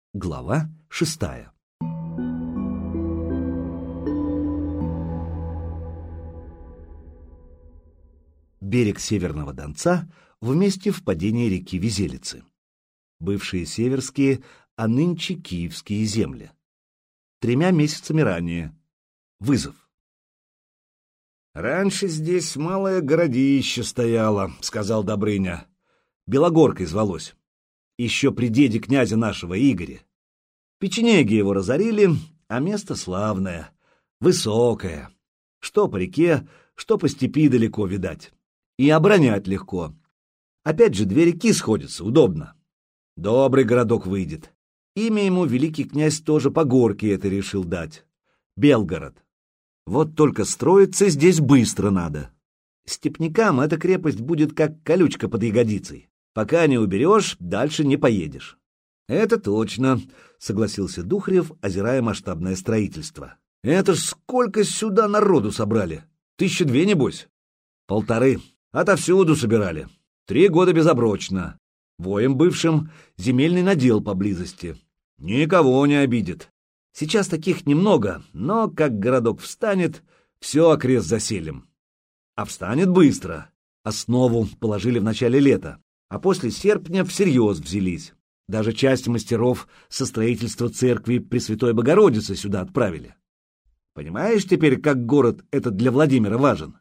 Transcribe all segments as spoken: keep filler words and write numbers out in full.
Глава шестая. Берег Северного Донца в месте впадения реки Визелицы. Бывшие северские, а нынче киевские земли. Тремя месяцами ранее. Вызов. «Раньше здесь малое городище стояло», — сказал Добрыня. Белогоркой звалось. Еще при деде князя нашего Игоря. Печенеги его разорили, а место славное, высокое. Что по реке, что по степи далеко видать. И оборонять легко. Опять же, две реки сходятся, удобно. Добрый городок выйдет. Имя ему великий князь тоже по горке это решил дать. Белгород. Вот только строиться здесь быстро надо. Степнякам эта крепость будет как колючка под ягодицей. Пока не уберешь, дальше не поедешь. Это точно, согласился Духарев, озирая масштабное строительство. Это ж сколько сюда народу собрали? Тысячи две, небось? Полторы. Отовсюду собирали. Три года безоброчно. Воем бывшим земельный надел поблизости. Никого не обидит. Сейчас таких немного, но как городок встанет, все окрест заселим. А встанет быстро. Основу положили в начале лета, а после серпня всерьез взялись. Даже часть мастеров со строительства церкви Пресвятой Богородицы сюда отправили. Понимаешь теперь, как город этот для Владимира важен?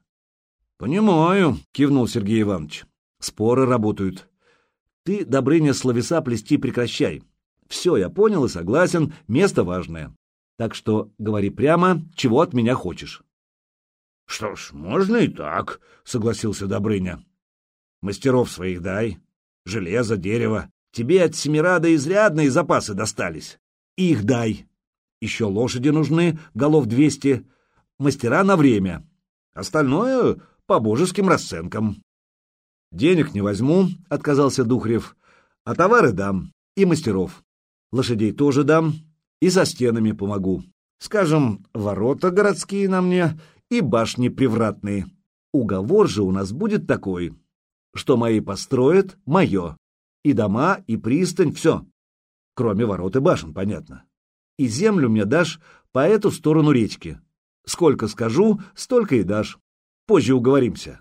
— Понимаю, — кивнул Сергей Иванович. — Споры работают. Ты, Добрыня, словеса плести прекращай. Все, я понял и согласен, место важное. Так что говори прямо, чего от меня хочешь. — Что ж, можно и так, — согласился Добрыня. — Мастеров своих дай, железо, дерево. Тебе от Семирада изрядные запасы достались. Их дай. Еще лошади нужны, голов двести. Мастера на время. Остальное по божеским расценкам. Денег не возьму, — отказался Духарев, — а товары дам и мастеров. Лошадей тоже дам и за стенами помогу. Скажем, ворота городские на мне и башни привратные. Уговор же у нас будет такой, что мои построят — мое. И дома, и пристань — все. Кроме ворот и башен, понятно. И землю мне дашь по эту сторону речки. Сколько скажу, столько и дашь. Позже уговоримся.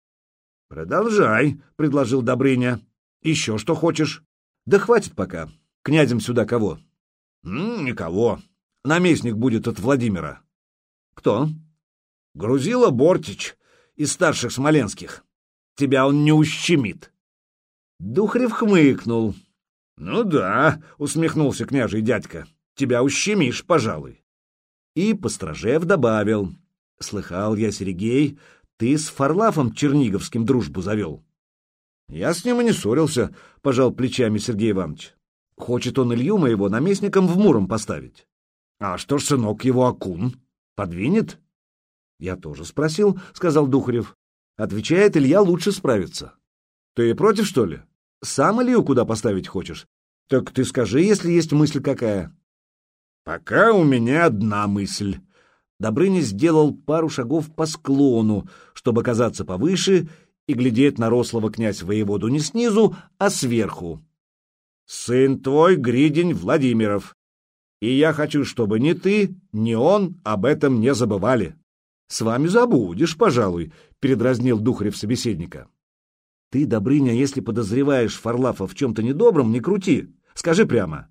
— Продолжай, — предложил Добрыня. — Еще что хочешь? — Да хватит пока. Князем сюда кого? — Никого. Наместник будет от Владимира. — Кто? — Грузила Бортич из старших смоленских. Тебя он не ущемит. Духарев хмыкнул. — Ну да, — усмехнулся княжий дядька, — тебя ущемишь, пожалуй. И Построжев добавил. — Слыхал я, Сергей, ты с Фарлафом Черниговским дружбу завел. — Я с ним и не ссорился, — пожал плечами Сергей Иванович. — Хочет он Илью моего наместником в Муром поставить. — А что ж сынок его Акун? Подвинет? — Я тоже спросил, — сказал Духарев. Отвечает, Илья лучше справится. — Ты против, что ли? Сам Илью куда поставить хочешь? Так ты скажи, если есть мысль какая. — Пока у меня одна мысль. Добрыня сделал пару шагов по склону, чтобы казаться повыше и глядеть на рослого князь-воеводу не снизу, а сверху. — Сын твой Гридень Владимиров. И я хочу, чтобы ни ты, ни он об этом не забывали. — С вами забудешь, пожалуй, — передразнил Духарев собеседника. — Ты, Добрыня, если подозреваешь Фарлафа в чем-то недобром, не крути. Скажи прямо.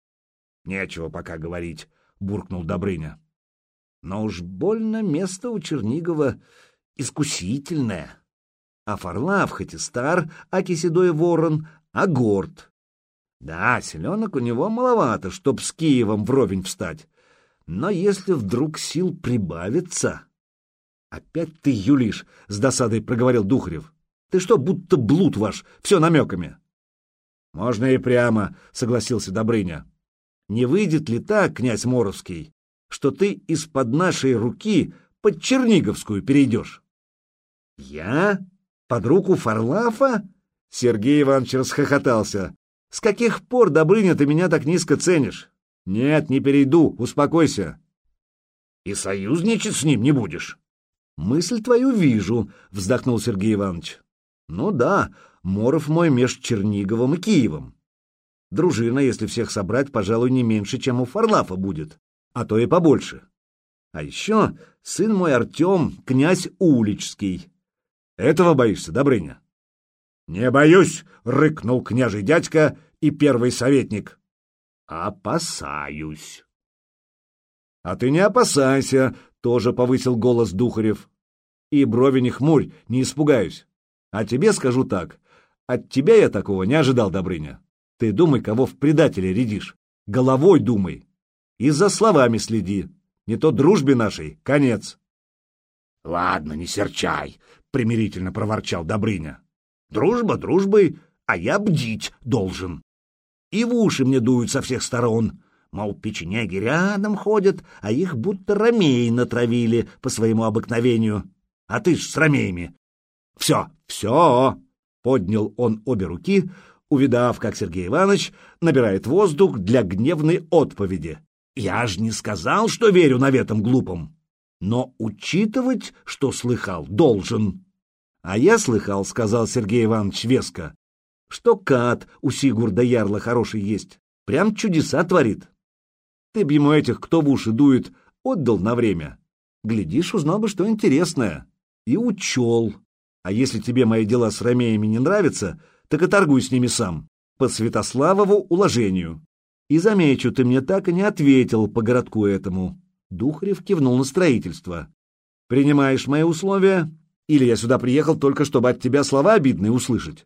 — Нечего пока говорить, — буркнул Добрыня. — Но уж больно место у Чернигова искусительное. А Фарлаф хоть и стар, аки седой ворон, а горд. Да, селенок у него маловато, чтоб с Киевом вровень встать. Но если вдруг сил прибавится... — Опять ты юлишь, — с досадой проговорил Духарев. — Ты что, будто блуд ваш, все намеками? — Можно и прямо, — согласился Добрыня. — Не выйдет ли так, князь Моровский, что ты из-под нашей руки под Черниговскую перейдешь? — Я? Под руку Фарлафа? Сергей Иванович расхохотался. — С каких пор, Добрыня, ты меня так низко ценишь? — Нет, не перейду, успокойся. — И союзничать с ним не будешь? — Мысль твою вижу, — вздохнул Сергей Иванович. — Ну да, Моров мой меж Черниговым и Киевом. Дружина, если всех собрать, пожалуй, не меньше, чем у Фарлафа будет, а то и побольше. А еще сын мой Артем, князь Уличский. Этого боишься, Добрыня? — Не боюсь, — рыкнул княжий дядька и первый советник. — Опасаюсь. — А ты не опасайся, — тоже повысил голос Духарев. — И брови не хмурь, не испугаюсь. А тебе скажу так, от тебя я такого не ожидал, Добрыня. Ты думай, кого в предателе рядишь, головой думай. И за словами следи, не то дружбе нашей конец. — Ладно, не серчай, — примирительно проворчал Добрыня. — Дружба дружбой, а я бдить должен. И в уши мне дуют со всех сторон. Мол, печенеги рядом ходят, а их будто ромеи натравили по своему обыкновению. А ты ж с ромеями. Все, все, — поднял он обе руки, увидав, как Сергей Иванович набирает воздух для гневной отповеди. Я ж не сказал, что верю наветам глупым, но учитывать, что слыхал, должен. А я слыхал, — сказал Сергей Иванович веско, — что кат у Сигурда Ярла хороший есть, прям чудеса творит. Ты б ему этих, кто в уши дует, отдал на время. Глядишь, узнал бы, что интересное. И учел. А если тебе мои дела с ромеями не нравятся, так и торгуй с ними сам, по Святославову уложению. И замечу, ты мне так и не ответил по городку этому. Духарев кивнул на строительство. Принимаешь мои условия? Или я сюда приехал только, чтобы от тебя слова обидные услышать?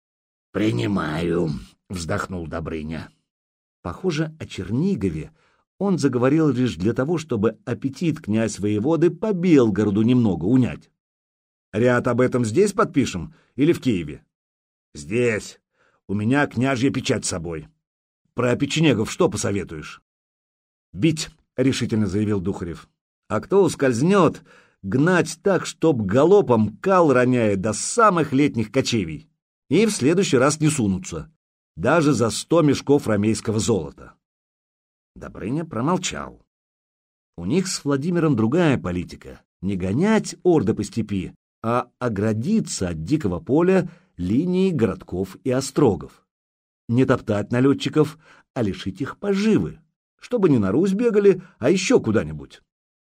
Принимаю, вздохнул Добрыня. Похоже, о Чернигове он заговорил лишь для того, чтобы аппетит князь-воеводы по Белгороду немного унять. Ряд об этом здесь подпишем или в Киеве? Здесь. У меня княжья печать с собой. Про печенегов что посоветуешь? Бить, решительно заявил Духарев. А кто ускользнет, гнать так, чтоб галопом кал роняет до самых летних кочевий. И в следующий раз не сунутся. Даже за сто мешков ромейского золота. Добрыня промолчал. У них с Владимиром другая политика. Не гонять орды по степи, а оградиться от дикого поля линией городков и острогов. Не топтать налетчиков, а лишить их поживы, чтобы не на Русь бегали, а еще куда-нибудь.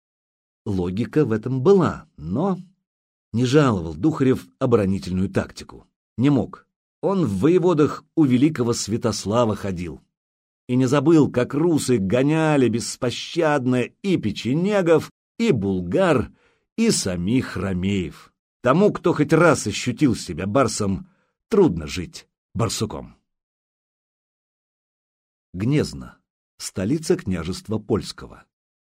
Логика в этом была, но не жаловал Духарев оборонительную тактику. Не мог. Он в воеводах у великого Святослава ходил. И не забыл, как русы гоняли беспощадно и печенегов, и булгар, и самих ромеев. Тому, кто хоть раз ощутил себя барсом, трудно жить барсуком. Гнезно. Столица княжества Польского.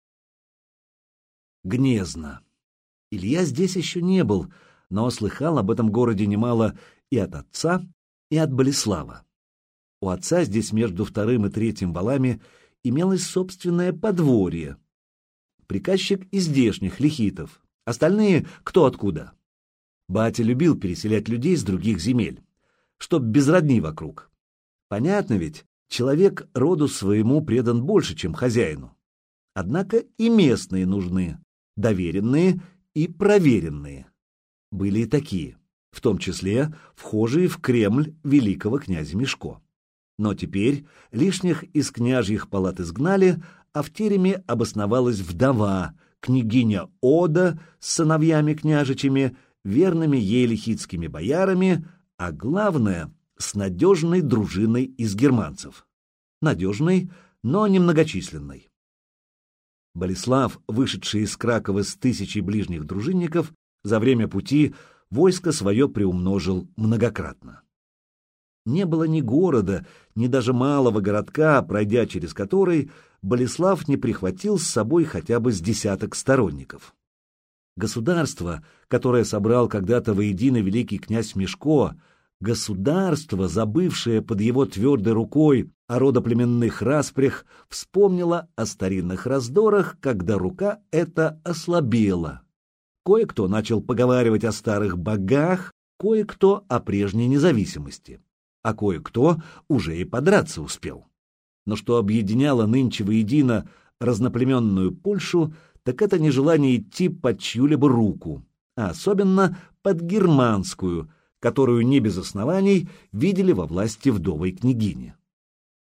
Гнезно. Илья здесь еще не был, но слыхал об этом городе немало и от отца, и от Болеслава. У отца здесь между вторым и третьим валами имелось собственное подворье. Приказчик из здешних лихитов, остальные кто откуда. Батя любил переселять людей с других земель, чтоб без родни вокруг. Понятно ведь, человек роду своему предан больше, чем хозяину. Однако и местные нужны, доверенные и проверенные. Были и такие, в том числе вхожие в Кремль великого князя Мишко. Но теперь лишних из княжьих палат изгнали, а в тереме обосновалась вдова, княгиня Ода с сыновьями княжичами, верными ей лихитскими боярами, а главное — с надежной дружиной из германцев. Надежной, но немногочисленной. Болеслав, вышедший из Кракова с тысячей ближних дружинников, за время пути войско свое приумножил многократно. Не было ни города, ни даже малого городка, пройдя через который Болеслав не прихватил с собой хотя бы с десяток сторонников. Государство, которое собрал когда-то воедино великий князь Мишко, государство, забывшее под его твердой рукой о родоплеменных распрях, вспомнило о старинных раздорах, когда рука эта ослабела. Кое-кто начал поговаривать о старых богах, кое-кто о прежней независимости, а кое-кто уже и подраться успел. Но что объединяло нынче воедино разноплеменную Польшу, так это нежелание идти под чью-либо руку, а особенно под германскую, которую не без оснований видели во власти вдовой княгини.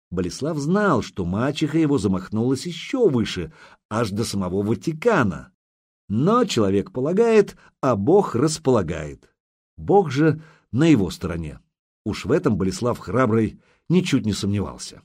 Болеслав знал, что мачеха его замахнулась еще выше, аж до самого Ватикана. Но человек полагает, а Бог располагает. Бог же на его стороне. Уж в этом Болеслав Храбрый ничуть не сомневался.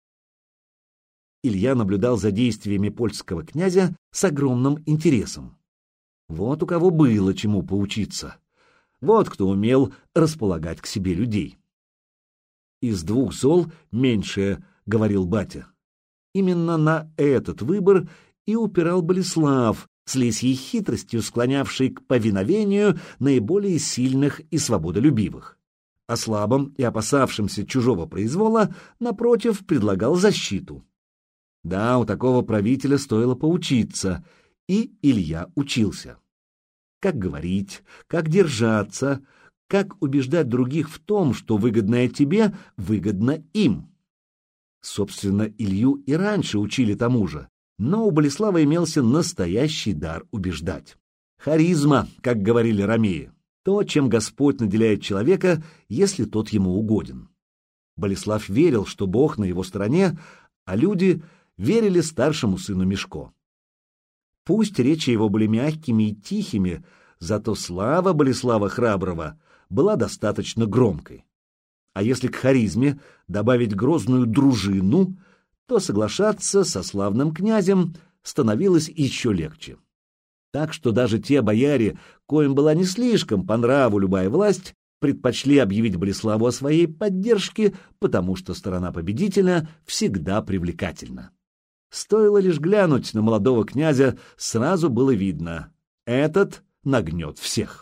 Илья наблюдал за действиями польского князя с огромным интересом. Вот у кого было чему поучиться. Вот кто умел располагать к себе людей. «Из двух зол меньшее», — говорил батя. Именно на этот выбор и упирал Болеслав, с лисьей хитростью склонявший к повиновению наиболее сильных и свободолюбивых. А слабым и опасавшимся чужого произвола, напротив, предлагал защиту. Да, у такого правителя стоило поучиться, и Илья учился. Как говорить, как держаться, как убеждать других в том, что выгодное тебе, выгодно им. Собственно, Илью и раньше учили тому же, но у Болеслава имелся настоящий дар убеждать. Харизма, как говорили ромеи, то, чем Господь наделяет человека, если тот ему угоден. Болеслав верил, что Бог на его стороне, а люди верили старшему сыну Мишко. Пусть речи его были мягкими и тихими, зато слава Болеслава Храброго была достаточно громкой. А если к харизме добавить грозную дружину, то соглашаться со славным князем становилось еще легче. Так что даже те бояре, коим была не слишком по нраву любая власть, предпочли объявить Болеславу о своей поддержке, потому что сторона победителя всегда привлекательна. Стоило лишь глянуть на молодого князя, сразу было видно — этот нагнет всех.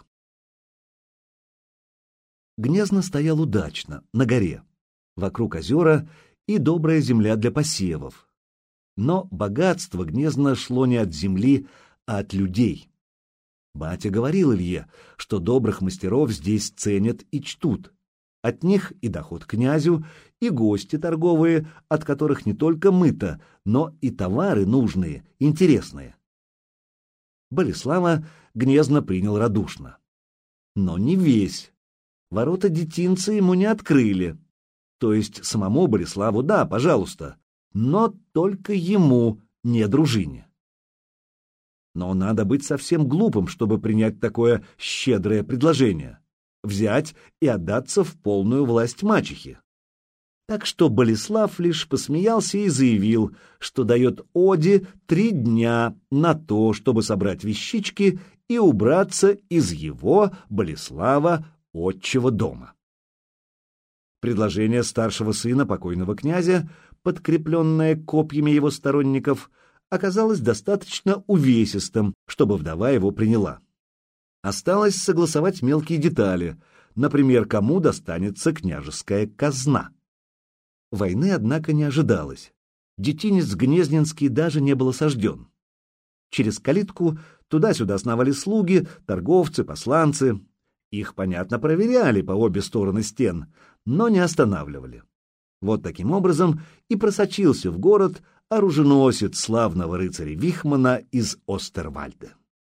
Гнезно стоял удачно, на горе. Вокруг озера и добрая земля для посевов. Но богатство Гнезно шло не от земли, а от людей. Батя говорил Илье, что добрых мастеров здесь ценят и чтут. От них и доход князю, и гости торговые, от которых не только мыто, но и товары нужные, интересные. Болеслава Гнезно принял радушно. Но не весь. Ворота детинца ему не открыли. То есть самому Болеславу, да, пожалуйста, но только ему, не дружине. Но надо быть совсем глупым, чтобы принять такое щедрое предложение. Взять и отдаться в полную власть мачехи. Так что Болеслав лишь посмеялся и заявил, что дает Оде три дня на то, чтобы собрать вещички и убраться из его, Болеслава, отчего дома. Предложение старшего сына покойного князя, подкрепленное копьями его сторонников, оказалось достаточно увесистым, чтобы вдова его приняла. Осталось согласовать мелкие детали, например, кому достанется княжеская казна. Войны, однако, не ожидалось. Детинец Гнезненский даже не был осажден. Через калитку туда-сюда сновали слуги, торговцы, посланцы. Их, понятно, проверяли по обе стороны стен, но не останавливали. Вот таким образом и просочился в город оруженосец славного рыцаря Вихмана из Остервальда.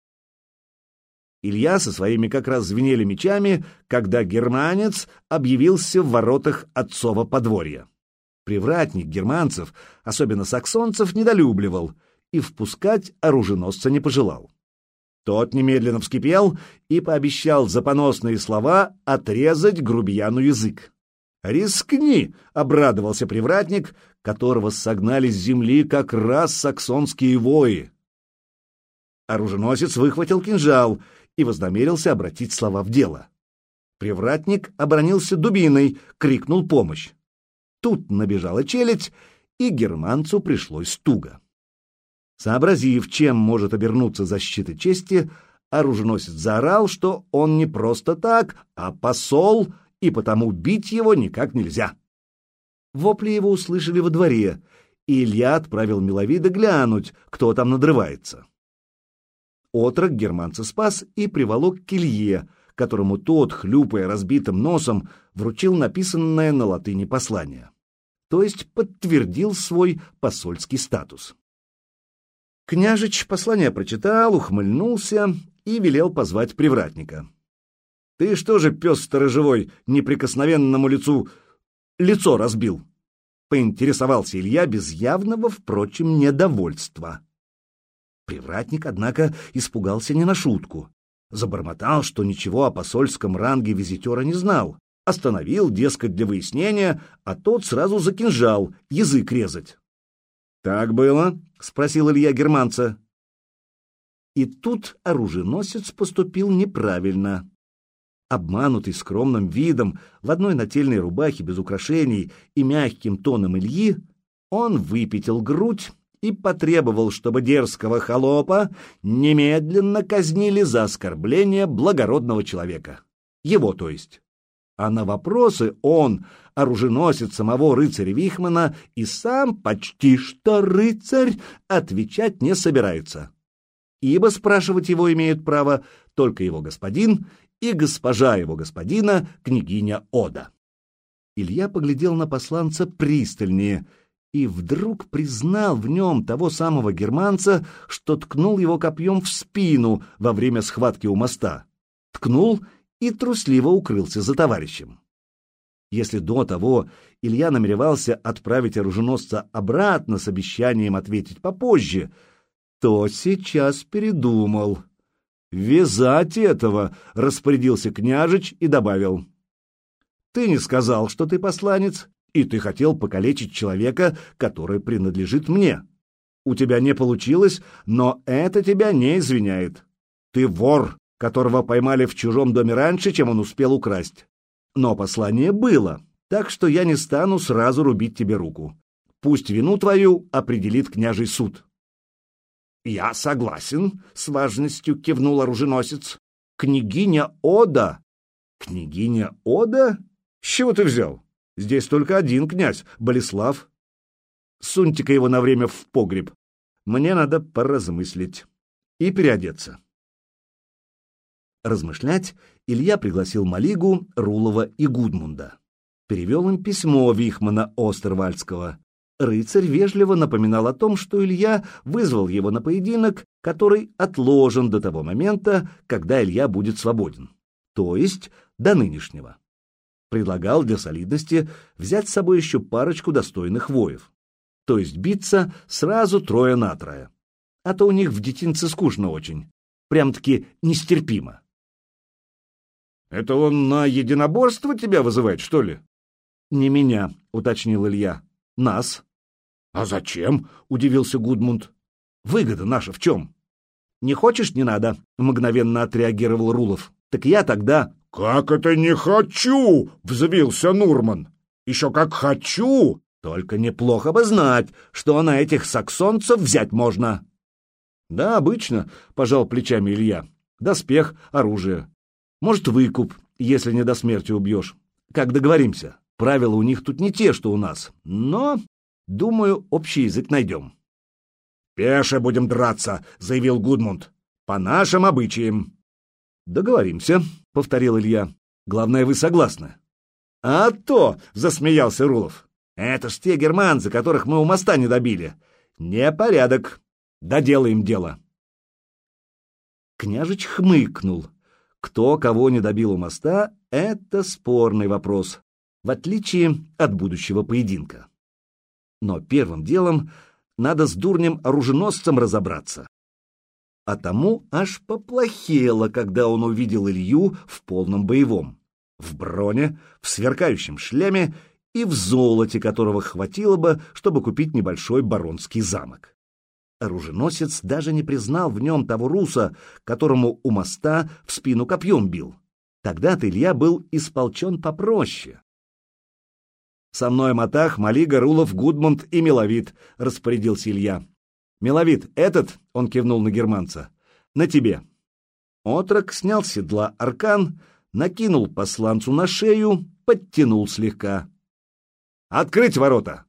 Илья со своими как раз звенели мечами, когда германец объявился в воротах отцова подворья. Привратник германцев, особенно саксонцев, недолюбливал и впускать оруженосца не пожелал. Тот немедленно вскипел и пообещал за поносные слова отрезать грубияну язык. «Рискни!» — обрадовался привратник, которого согнали с земли как раз саксонские вои. Оруженосец выхватил кинжал и вознамерился обратить слова в дело. Привратник оборонился дубиной, крикнул помощь. Тут набежала челядь, и германцу пришлось туго. Сообразив, чем может обернуться защита чести, оруженосец заорал, что он не просто так, а посол, и потому бить его никак нельзя. Вопли его услышали во дворе, и Илья отправил Миловида глянуть, кто там надрывается. Отрок германца спас и приволок к Илье, которому тот, хлюпая разбитым носом, вручил написанное на латыни послание, то есть подтвердил свой посольский статус. Княжич послание прочитал, ухмыльнулся и велел позвать привратника. — Ты что же, пес сторожевой, неприкосновенному лицу лицо разбил? — поинтересовался Илья без явного, впрочем, недовольства. Привратник, однако, испугался не на шутку. Забормотал, что ничего о посольском ранге визитера не знал. Остановил, дескать, для выяснения, а тот сразу за кинжал, язык резать. «Так было?» — спросил Илья германца. И тут оруженосец поступил неправильно. Обманутый скромным видом, в одной нательной рубахе без украшений и мягким тоном Ильи, он выпятил грудь и потребовал, чтобы дерзкого холопа немедленно казнили за оскорбление благородного человека. Его, то есть. А на вопросы он, оруженосец самого рыцаря Вихмана, и сам почти что рыцарь, отвечать не собирается. Ибо спрашивать его имеют право только его господин и госпожа его господина, княгиня Ода. Илья поглядел на посланца пристальнее и вдруг признал в нем того самого германца, что ткнул его копьем в спину во время схватки у моста. Ткнул и трусливо укрылся за товарищем. Если до того Илья намеревался отправить оруженосца обратно с обещанием ответить попозже, то сейчас передумал. «Вязать этого!» — распорядился княжич и добавил. «Ты не сказал, что ты посланец, и ты хотел покалечить человека, который принадлежит мне. У тебя не получилось, но это тебя не извиняет. Ты вор, которого поймали в чужом доме раньше, чем он успел украсть. Но послание было, так что я не стану сразу рубить тебе руку. Пусть вину твою определит княжий суд». «Я согласен», — с важностью кивнул оруженосец. «Княгиня Ода». «Княгиня Ода? С чего ты взял? Здесь только один князь, Болеслав. Суньте-ка его на время в погреб. Мне надо поразмыслить и переодеться». Размышлять Илья пригласил Малигу, Рулова и Гудмунда. Перевел им письмо Вихмана Остервальдского. Рыцарь вежливо напоминал о том, что Илья вызвал его на поединок, который отложен до того момента, когда Илья будет свободен, то есть до нынешнего. Предлагал для солидности взять с собой еще парочку достойных воев, то есть биться сразу трое на трое, а то у них в детинце скучно очень, прям-таки нестерпимо. «Это он на единоборство тебя вызывает, что ли?» «Не меня», — уточнил Илья. «Нас». «А зачем?» — удивился Гудмунд. «Выгода наша в чем?» «Не хочешь — не надо», — мгновенно отреагировал Рулов. «Так я тогда...» «Как это не хочу?» — взвился Нурман. «Еще как хочу! Только неплохо бы знать, что на этих саксонцев взять можно». «Да, обычно», — пожал плечами Илья. «Доспех, оружие. Может, выкуп, если не до смерти убьешь. Как договоримся. Правила у них тут не те, что у нас, но, думаю, общий язык найдем». «Пеше будем драться», — заявил Гудмунд. «По нашим обычаям». «Договоримся», — повторил Илья. «Главное, вы согласны». «А то», — засмеялся Рулов, — «это ж те германцы, которых мы у моста не добили. Непорядок. Доделаем дело». Княжич хмыкнул. Кто кого не добил у моста — это спорный вопрос, в отличие от будущего поединка. Но первым делом надо с дурнем-оруженосцем разобраться. А тому аж поплохело, когда он увидел Илью в полном боевом, в броне, в сверкающем шлеме и в золоте, которого хватило бы, чтобы купить небольшой баронский замок. Оруженосец даже не признал в нем того руса, которому у моста в спину копьем бил. Тогда-то Илья был исполчен попроще. «Со мной Матах, Малига, Рулов, Гудмунд и Миловид», — распорядился Илья. «Миловид, этот», — он кивнул на германца, — «на тебе». Отрок снял с седла аркан, накинул посланцу на шею, подтянул слегка. «Открыть ворота!»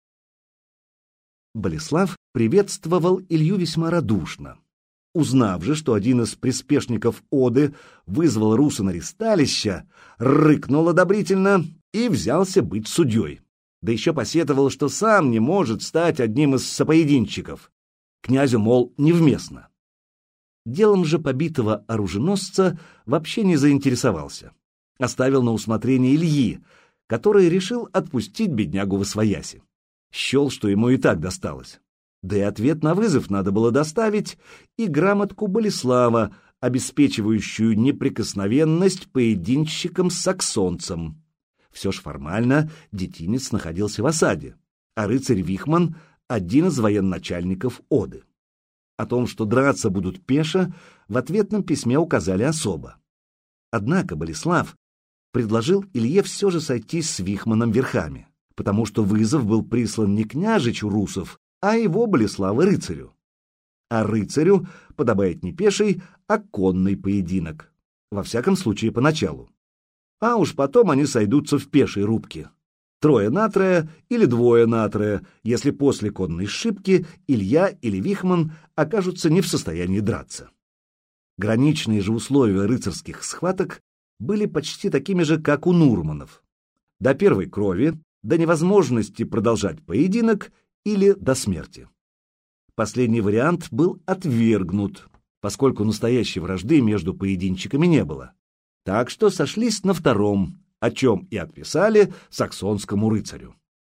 Болеслав приветствовал Илью весьма радушно. Узнав же, что один из приспешников Оды вызвал руса на ристалище, рыкнул одобрительно и взялся быть судьей. Да еще посетовал, что сам не может стать одним из сопоединщиков. Князю, мол, невместно. Делом же побитого оруженосца вообще не заинтересовался. Оставил на усмотрение Ильи, который решил отпустить беднягу восвояси. Счел, что ему и так досталось. Да и ответ на вызов надо было доставить, и грамотку Болеслава, обеспечивающую неприкосновенность поединщикам-саксонцам. Все ж формально детинец находился в осаде, а рыцарь Вихман — один из военачальников Оды. О том, что драться будут пеше, в ответном письме указали особо. Однако Болеслав предложил Илье все же сойтись с Вихманом верхами, потому что вызов был прислан не княжичу русов, а его Болеслава рыцарю. А рыцарю подобает не пеший, а конный поединок, во всяком случае поначалу. А уж потом они сойдутся в пешей рубке. Трое на трое или двое на трое, если после конной сшибки Илья или Вихман окажутся не в состоянии драться. Граничные же условия рыцарских схваток были почти такими же, как у Нурманов. До первой крови, до невозможности продолжать поединок или до смерти. Последний вариант был отвергнут, поскольку настоящей вражды между поединчиками не было. Так что сошлись на втором, о чем и отписали саксонскому рыцарю.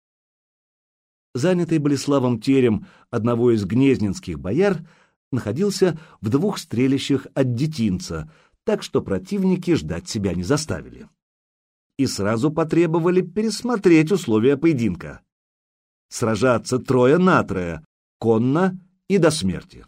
Занятый Болеславом терем одного из гнезненских бояр находился в двух стрелищах от детинца, так что противники ждать себя не заставили. И сразу потребовали пересмотреть условия поединка. Сражаться трое на трое, конно и до смерти.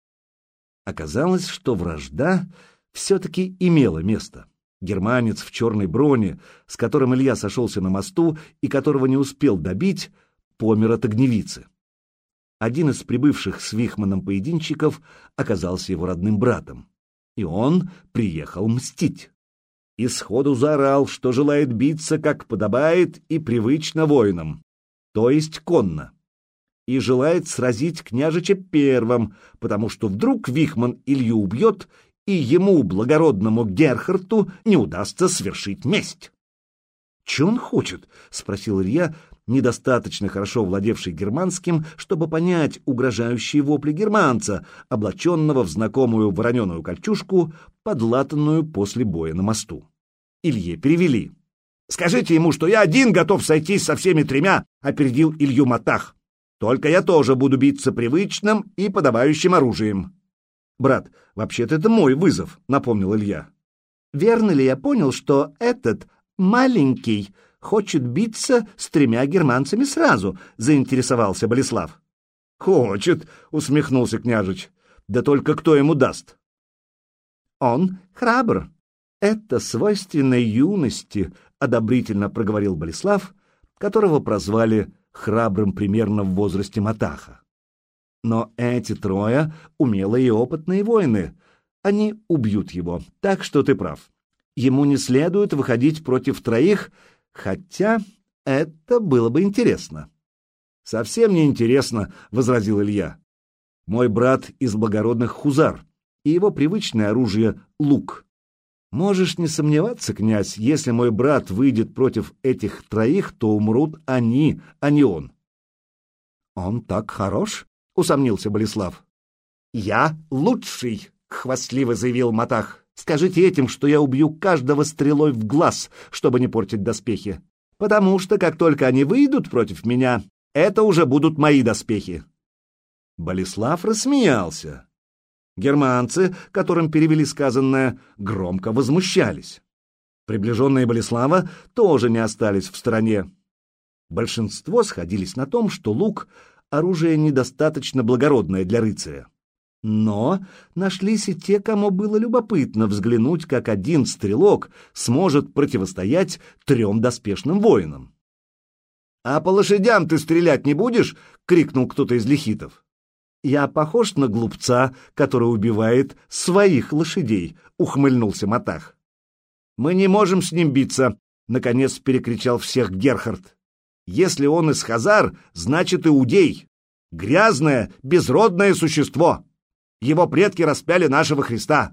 Оказалось, что вражда все-таки имела место. Германец в черной броне, с которым Илья сошелся на мосту и которого не успел добить, помер от огневицы. Один из прибывших с Вихманом поединщиков оказался его родным братом, и он приехал мстить. И сходу заорал, что желает биться, как подобает и привычно воинам, то есть конно, и желает сразить княжича первым, потому что вдруг Вихман Илью убьет, и ему, благородному Герхарту, не удастся свершить месть. — Че он хочет? — спросил Илья, недостаточно хорошо владевший германским, чтобы понять угрожающие вопли германца, облаченного в знакомую вороненую кольчужку, подлатанную после боя на мосту. Илье перевели. — Скажите ему, что я один готов сойтись со всеми тремя, — опередил Илью Матах. — Только я тоже буду биться привычным и подобающим оружием. — Брат, вообще-то это мой вызов, — напомнил Илья. — Верно ли я понял, что этот маленький хочет биться с тремя германцами сразу? — заинтересовался Болеслав. — Хочет, — усмехнулся княжич. — Да только кто ему даст? — Он храбр. Это свойственно юности, — одобрительно проговорил Болеслав, которого прозвали храбрым примерно в возрасте Матаха. Но эти трое — умелые и опытные воины. Они убьют его, так что ты прав. Ему не следует выходить против троих, хотя это было бы интересно. — Совсем не интересно, — возразил Илья. — Мой брат из благородных хузар, и его привычное оружие — лук. Можешь не сомневаться, князь, если мой брат выйдет против этих троих, то умрут они, а не он. — Он так хорош? — усомнился Болеслав. — Я лучший, — хвастливо заявил Матах. — Скажите этим, что я убью каждого стрелой в глаз, чтобы не портить доспехи. Потому что, как только они выйдут против меня, это уже будут мои доспехи. Болеслав рассмеялся. Германцы, которым перевели сказанное, громко возмущались. Приближенные Болеслава тоже не остались в стороне. Большинство сходились на том, что лук — оружие недостаточно благородное для рыцаря. Но нашлись и те, кому было любопытно взглянуть, как один стрелок сможет противостоять трем доспешным воинам. — А по лошадям ты стрелять не будешь? — крикнул кто-то из лихитов. — Я похож на глупца, который убивает своих лошадей, — ухмыльнулся Матах. — Мы не можем с ним биться, — наконец перекричал всех Герхард. — Если он из хазар, значит иудей. Грязное, безродное существо. Его предки распяли нашего Христа.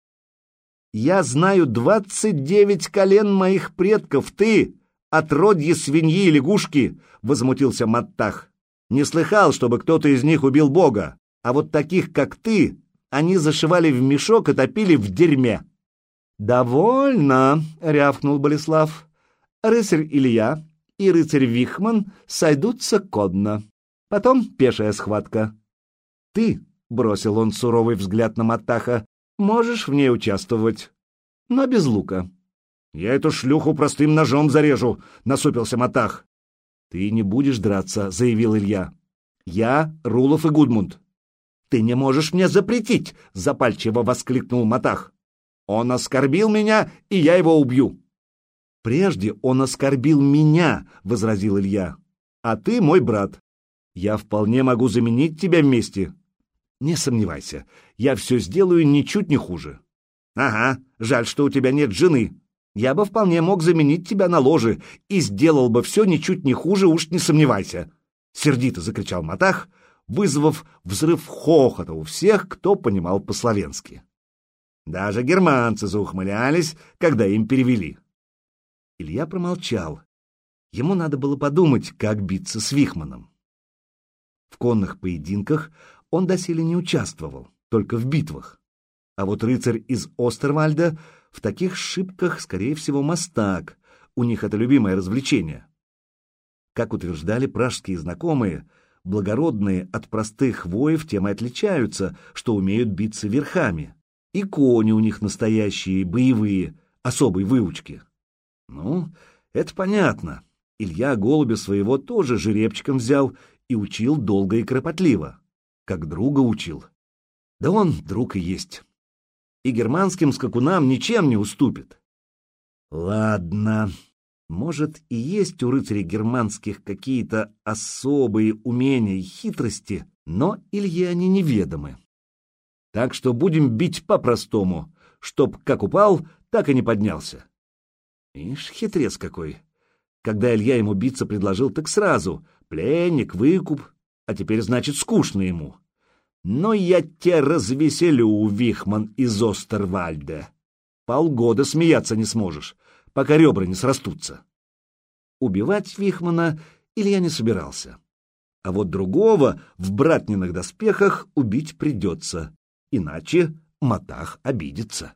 — Я знаю двадцать девять колен моих предков, ты, отродье свиньи и лягушки, — возмутился Маттах. Не слыхал, чтобы кто-то из них убил Бога, а вот таких, как ты, они зашивали в мешок и топили в дерьме. — Довольно, — рявкнул Болеслав. — Рыцарь Илья, и рыцарь Вихман сойдутся кодно. Потом пешая схватка. Ты, — бросил он суровый взгляд на Матаха, — можешь в ней участвовать, но без лука. Я эту шлюху простым ножом зарежу, — насупился Матах. Ты не будешь драться, — заявил Илья. Я, Рулов и Гудмунд. Ты не можешь мне запретить, — запальчиво воскликнул Матах. Он оскорбил меня, и я его убью. Прежде он оскорбил меня, — возразил Илья. А ты мой брат. Я вполне могу заменить тебя вместе. Не сомневайся, я все сделаю ничуть не хуже. Ага, жаль, что у тебя нет жены. Я бы вполне мог заменить тебя на ложе и сделал бы все ничуть не хуже, уж не сомневайся. Сердито закричал Матах, вызвав взрыв хохота у всех, кто понимал по-словенски. Даже германцы заухмылялись, когда им перевели. Илья промолчал. Ему надо было подумать, как биться с Вихманом. В конных поединках он доселе не участвовал, только в битвах. А вот рыцарь из Остервальда в таких шибках, скорее всего, мастак. У них это любимое развлечение. Как утверждали пражские знакомые, благородные от простых воев тем и отличаются, что умеют биться верхами. И кони у них настоящие, боевые, особой выучки. Ну, это понятно. Илья голубя своего тоже жеребчиком взял и учил долго и кропотливо. Как друга учил. Да он друг и есть. И германским скакунам ничем не уступит. Ладно, может и есть у рыцарей германских какие-то особые умения и хитрости, но Илье они неведомы. Так что будем бить по-простому, чтоб как упал, так и не поднялся. Ишь, хитрец какой. Когда Илья ему биться предложил, так сразу. Пленник, выкуп, а теперь, значит, скучно ему. Но я тебя развеселю, Вихман из Остервальда. Полгода смеяться не сможешь, пока ребра не срастутся. Убивать Вихмана Илья не собирался. А вот другого в братниных доспехах убить придется. Иначе Матах обидится.